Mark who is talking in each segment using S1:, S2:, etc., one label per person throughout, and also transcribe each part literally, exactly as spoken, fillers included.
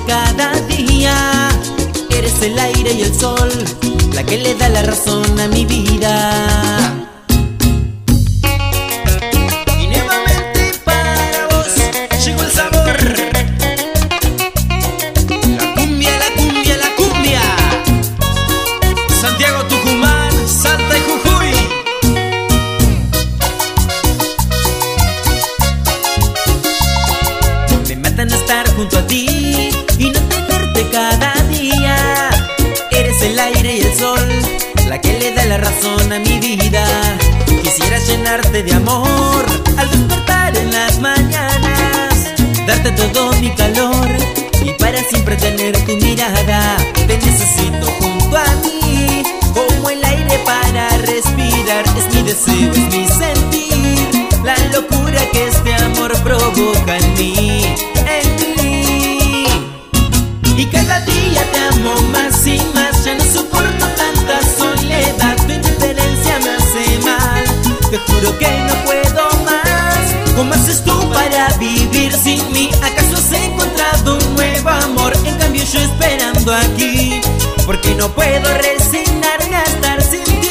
S1: cada día. Eres el aire y el sol, la que le da la razón a mi vida. Y nuevamente para vos llegó el sabor. La cumbia, la cumbia, la cumbia. Santiago, Tucumán, Salta y Jujuy. Me matan estar junto a ti y no tenerte cada día. Eres el aire y el sol, la que le da la razón a mi vida. Quisiera llenarte de amor al despertar en las mañanas, darte todo mi calor y para siempre tener tu mirada. Te necesito junto a mí, como el aire para respirar. Es mi deseo, es mi sentir, la locura que este amor provoca en mí, en mí. Y cada día te amo más y más, ya no soporto tanta soledad. Tu indiferencia me hace mal, te juro que no puedo más. ¿Cómo haces tú para vivir sin mí? ¿Acaso has encontrado un nuevo amor? En cambio yo esperando aquí, porque no puedo resignarme a estar sin ti.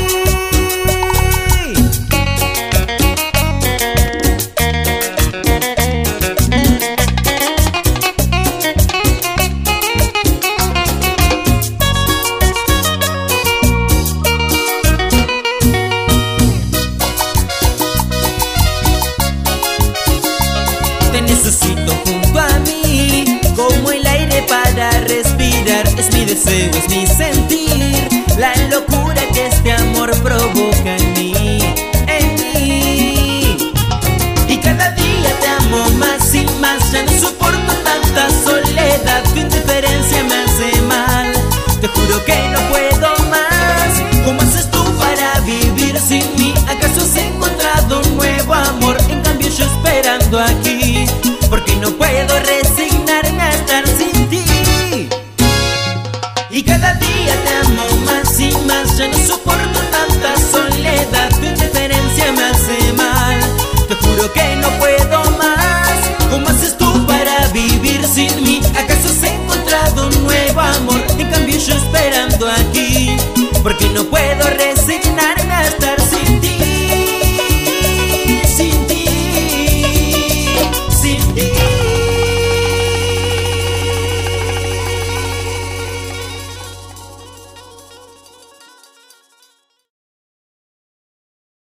S1: Te necesito junto a mí, como el aire para respirar. Es mi deseo, es mi sentir, la locura que este amor provoca en mí, en mí. Y cada día te amo más y más, ya no soporto tanta soledad. Tu indiferencia me hace mal, te juro que no puedo más. ¿Cómo haces tú para vivir sin mí? ¿Acaso has encontrado un nuevo amor? En cambio yo esperando aquí, porque no puedo resignarme a estar sin ti. Y cada día te amo más y más, ya no soporto